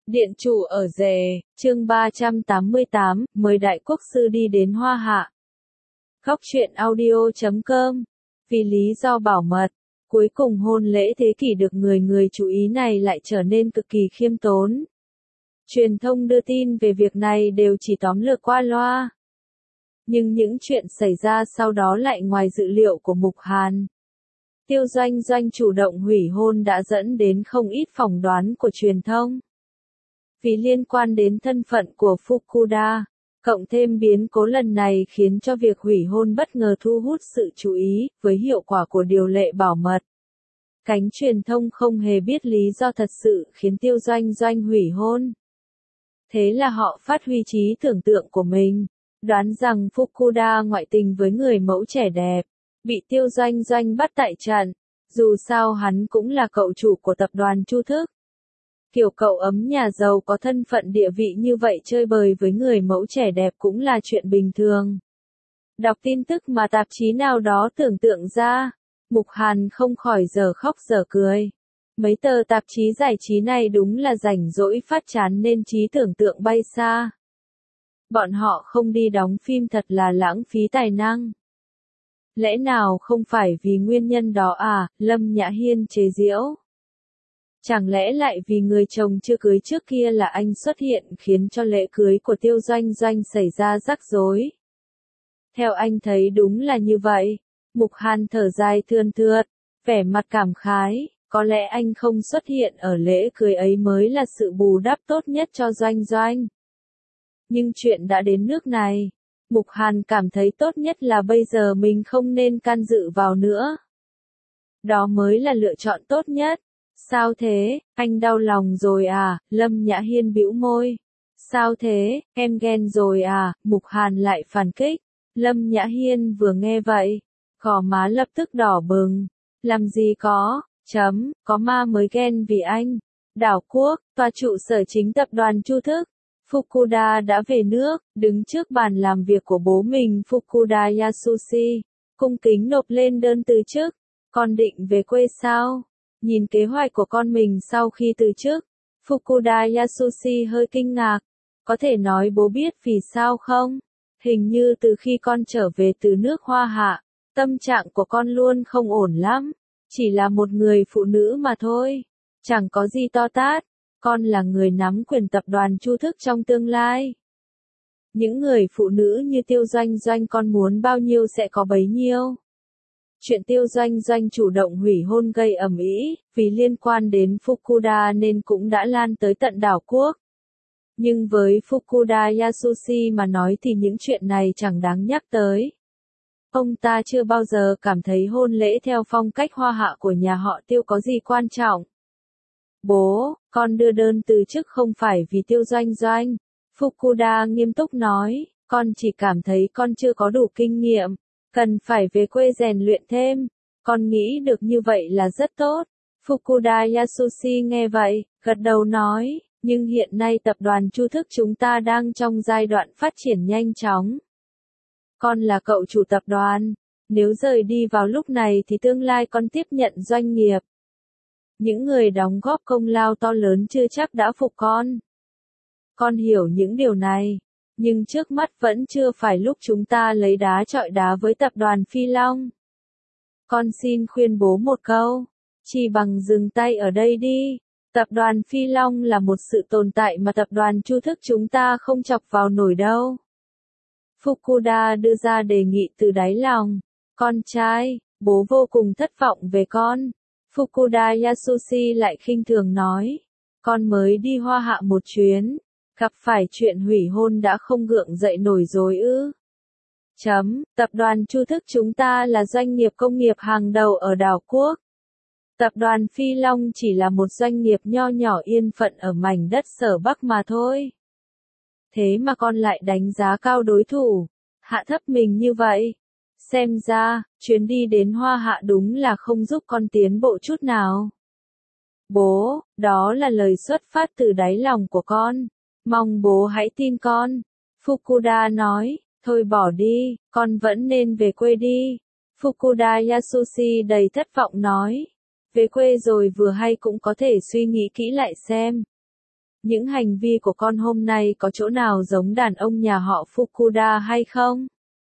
Điện chủ ở rể, chương 388, mời đại quốc sư đi đến Hoa Hạ. Góc truyện audio.com. Vì lý do bảo mật, cuối cùng hôn lễ thế kỷ được người chú ý này lại trở nên cực kỳ khiêm tốn. Truyền thông đưa tin về việc này đều chỉ tóm lược qua loa. Nhưng những chuyện xảy ra sau đó lại ngoài dự liệu của Mục Hàn. Tiêu Doanh Doanh chủ động hủy hôn đã dẫn đến không ít phỏng đoán của truyền thông. Vì liên quan đến thân phận của Fukuda, cộng thêm biến cố lần này khiến cho việc hủy hôn bất ngờ thu hút sự chú ý, với hiệu quả của điều lệ bảo mật. Cánh truyền thông không hề biết lý do thật sự khiến Tiêu Doanh Doanh hủy hôn. Thế là họ phát huy trí tưởng tượng của mình, đoán rằng Fukuda ngoại tình với người mẫu trẻ đẹp, bị Tiêu Doanh Doanh bắt tại trận, dù sao hắn cũng là cậu chủ của tập đoàn Chu Thức. Kiểu cậu ấm nhà giàu có thân phận địa vị như vậy chơi bời với người mẫu trẻ đẹp cũng là chuyện bình thường. Đọc tin tức mà tạp chí nào đó tưởng tượng ra, Mục Hàn không khỏi dở khóc dở cười. Mấy tờ tạp chí giải trí này đúng là rảnh rỗi phát chán nên trí tưởng tượng bay xa. Bọn họ không đi đóng phim thật là lãng phí tài năng. Lẽ nào không phải vì nguyên nhân đó à, Lâm Nhã Hiên chế giễu. Chẳng lẽ lại vì người chồng chưa cưới trước kia là anh xuất hiện khiến cho lễ cưới của Tiêu Doanh Doanh xảy ra rắc rối? Theo anh thấy đúng là như vậy. Mục Hàn thở dài thườn thượt, vẻ mặt cảm khái, có lẽ anh không xuất hiện ở lễ cưới ấy mới là sự bù đắp tốt nhất cho Doanh Doanh. Nhưng chuyện đã đến nước này, Mục Hàn cảm thấy tốt nhất là bây giờ mình không nên can dự vào nữa. Đó mới là lựa chọn tốt nhất. Sao thế, anh đau lòng rồi à, Lâm Nhã Hiên bĩu môi. Sao thế, em ghen rồi à, Mục Hàn lại phản kích. Lâm Nhã Hiên vừa nghe vậy, gò má lập tức đỏ bừng. Làm gì có ma mới ghen vì anh. Đảo Quốc, tòa trụ sở chính tập đoàn Chu Thức. Fukuda đã về nước, đứng trước bàn làm việc của bố mình Fukuda Yasushi, cung kính nộp lên đơn từ chức. Con định về quê sao? Nhìn kế hoạch của con mình sau khi từ chức, Fukuda Yasushi hơi kinh ngạc. Có thể nói bố biết vì sao không? Hình như từ khi con trở về từ nước Hoa Hạ, tâm trạng của con luôn không ổn lắm. Chỉ là một người phụ nữ mà thôi. Chẳng có gì to tát. Con là người nắm quyền tập đoàn Chu Thức trong tương lai. Những người phụ nữ như Tiêu Doanh Doanh con muốn bao nhiêu sẽ có bấy nhiêu. Chuyện Tiêu Doanh Doanh chủ động hủy hôn gây ầm ĩ, vì liên quan đến Fukuda nên cũng đã lan tới tận đảo quốc. Nhưng với Fukuda Yasushi mà nói thì những chuyện này chẳng đáng nhắc tới. Ông ta chưa bao giờ cảm thấy hôn lễ theo phong cách Hoa Hạ của nhà họ Tiêu có gì quan trọng. Bố, con đưa đơn từ chức không phải vì Tiêu Doanh Doanh. Fukuda nghiêm túc nói, con chỉ cảm thấy con chưa có đủ kinh nghiệm. Cần phải về quê rèn luyện thêm. Con nghĩ được như vậy là rất tốt. Fukuda Yasushi nghe vậy, gật đầu nói, nhưng hiện nay tập đoàn Chu Thức chúng ta đang trong giai đoạn phát triển nhanh chóng. Con là cậu chủ tập đoàn. Nếu rời đi vào lúc này thì tương lai con tiếp nhận doanh nghiệp. Những người đóng góp công lao to lớn chưa chắc đã phục con. Con hiểu những điều này. Nhưng trước mắt vẫn chưa phải lúc chúng ta lấy đá chọi đá với tập đoàn Phi Long. Con xin khuyên bố một câu, chỉ bằng dừng tay ở đây đi. Tập đoàn Phi Long là một sự tồn tại mà tập đoàn Chu Thức chúng ta không chọc vào nổi đâu. Fukuda đưa ra đề nghị từ đáy lòng. Con trai, bố vô cùng thất vọng về con. Fukuda Yasushi lại khinh thường nói. Con mới đi Hoa Hạ một chuyến. Gặp phải chuyện hủy hôn đã không gượng dậy nổi rồi ư. Tập đoàn Chu Thức chúng ta là doanh nghiệp công nghiệp hàng đầu ở đảo quốc. Tập đoàn Phi Long chỉ là một doanh nghiệp nho nhỏ yên phận ở mảnh đất Sở Bắc mà thôi. Thế mà con lại đánh giá cao đối thủ, hạ thấp mình như vậy. Xem ra, chuyến đi đến Hoa Hạ đúng là không giúp con tiến bộ chút nào. Bố, đó là lời xuất phát từ đáy lòng của con. Mong bố hãy tin con. Fukuda nói, thôi bỏ đi, con vẫn nên về quê đi. Fukuda Yasushi đầy thất vọng nói, về quê rồi vừa hay cũng có thể suy nghĩ kỹ lại xem. những hành vi của con hôm nay có chỗ nào giống đàn ông nhà họ Fukuda hay không?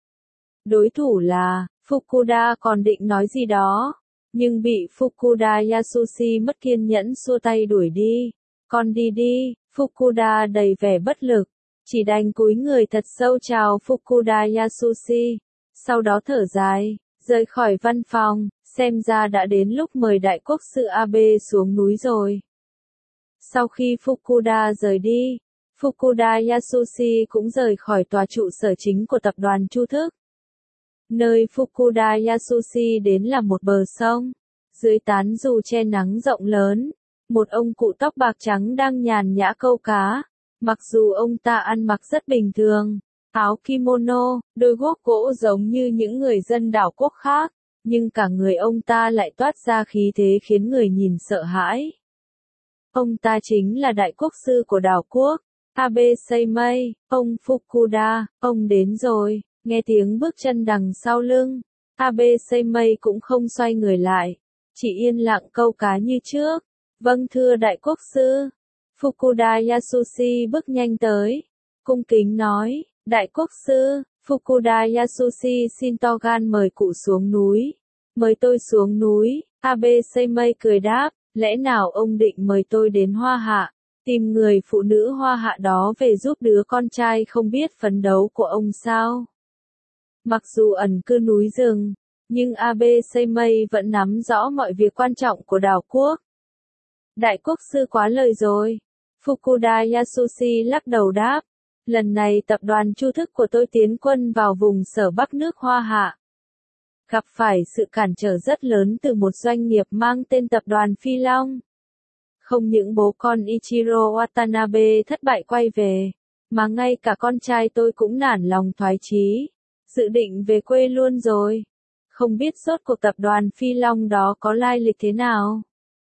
Đối thủ là, Fukuda còn định nói gì đó, nhưng bị Fukuda Yasushi mất kiên nhẫn xua tay đuổi đi. Con đi đi, Fukuda đầy vẻ bất lực, chỉ đành cúi người thật sâu chào Fukuda Yasushi, sau đó thở dài, rời khỏi văn phòng, xem ra đã đến lúc mời đại quốc sư Abe xuống núi rồi. Sau khi Fukuda rời đi, Fukuda Yasushi cũng rời khỏi tòa trụ sở chính của tập đoàn Chu Thức. Nơi Fukuda Yasushi đến là một bờ sông, dưới tán dù che nắng rộng lớn, một ông cụ tóc bạc trắng đang nhàn nhã câu cá, mặc dù ông ta ăn mặc rất bình thường, áo kimono, đôi guốc gỗ giống như những người dân đảo quốc khác, nhưng cả người ông ta lại toát ra khí thế khiến người nhìn sợ hãi. Ông ta chính là đại quốc sư của đảo quốc, Abe Seimei, ông Fukuda, ông đến rồi. Nghe tiếng bước chân đằng sau lưng, Abe Seimei cũng không xoay người lại, chỉ yên lặng câu cá như trước. Vâng thưa đại quốc sư. Fukuda Yasushi bước nhanh tới, cung kính nói, đại quốc sư, Fukuda Yasushi xin to gan mời cụ xuống núi. Mời tôi xuống núi, Abe Seimei cười đáp, lẽ nào ông định mời tôi đến Hoa Hạ, tìm người phụ nữ Hoa Hạ đó về giúp đứa con trai không biết phấn đấu của ông sao? Mặc dù ẩn cư núi rừng, nhưng Abe Seimei vẫn nắm rõ mọi việc quan trọng của đảo quốc. Đại quốc sư quá lời rồi. Fukuda Yasushi lắc đầu đáp. Lần này tập đoàn Chu Thức của tôi tiến quân vào vùng sở Bắc nước Hoa Hạ. Gặp phải sự cản trở rất lớn từ một doanh nghiệp mang tên tập đoàn Phi Long. Không những bố con Ichiro Watanabe thất bại quay về, mà ngay cả con trai tôi cũng nản lòng thoái chí, dự định về quê luôn rồi. Không biết rốt cuộc tập đoàn Phi Long đó có lai lịch thế nào?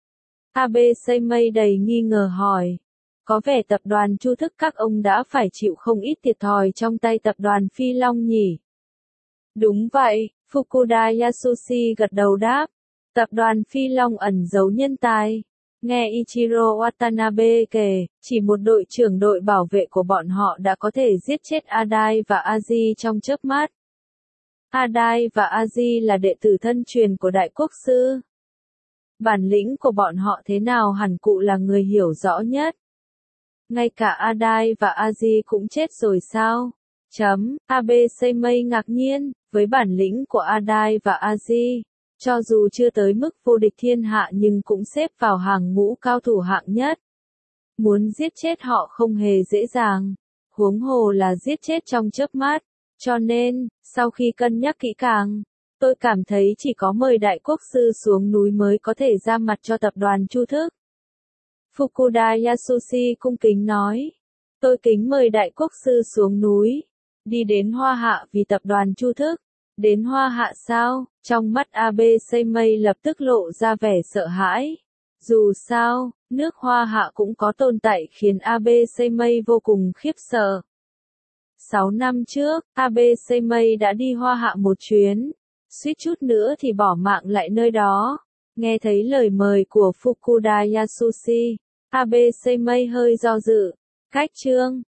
Abe Seimei đầy nghi ngờ hỏi. Có vẻ tập đoàn Chu Thức các ông đã phải chịu không ít thiệt thòi trong tay tập đoàn Phi Long nhỉ? Đúng vậy, Fukuda Yasushi gật đầu đáp. Tập đoàn Phi Long ẩn giấu nhân tài. Nghe Ichiro Watanabe kể, chỉ một đội trưởng đội bảo vệ của bọn họ đã có thể giết chết Adai và Aji trong chớp mắt. Adai và Aji là đệ tử thân truyền của đại quốc sư. Bản lĩnh của bọn họ thế nào hẳn cụ là người hiểu rõ nhất. Ngay cả Adai và Aji cũng chết rồi sao? Abe Seimei ngạc nhiên, với bản lĩnh của Adai và Aji, cho dù chưa tới mức vô địch thiên hạ nhưng cũng xếp vào hàng ngũ cao thủ hạng nhất. Muốn giết chết họ không hề dễ dàng, huống hồ là giết chết trong chớp mắt. Cho nên, sau khi cân nhắc kỹ càng, tôi cảm thấy chỉ có mời đại quốc sư xuống núi mới có thể ra mặt cho tập đoàn Chu Thức. Fukuda Yasushi cung kính nói. Tôi kính mời đại quốc sư xuống núi. Đi đến Hoa Hạ vì tập đoàn Chu Thức. Đến Hoa Hạ sao? Trong mắt Abe Seimei lập tức lộ ra vẻ sợ hãi. Dù sao, nước Hoa Hạ cũng có tồn tại khiến Abe Seimei vô cùng khiếp sợ. 6 năm trước, Abe Seimei đã đi Hoa Hạ một chuyến. Suýt chút nữa thì bỏ mạng lại nơi đó. Nghe thấy lời mời của Fukuda Yasushi, Abe Seimei hơi do dự. Cách chương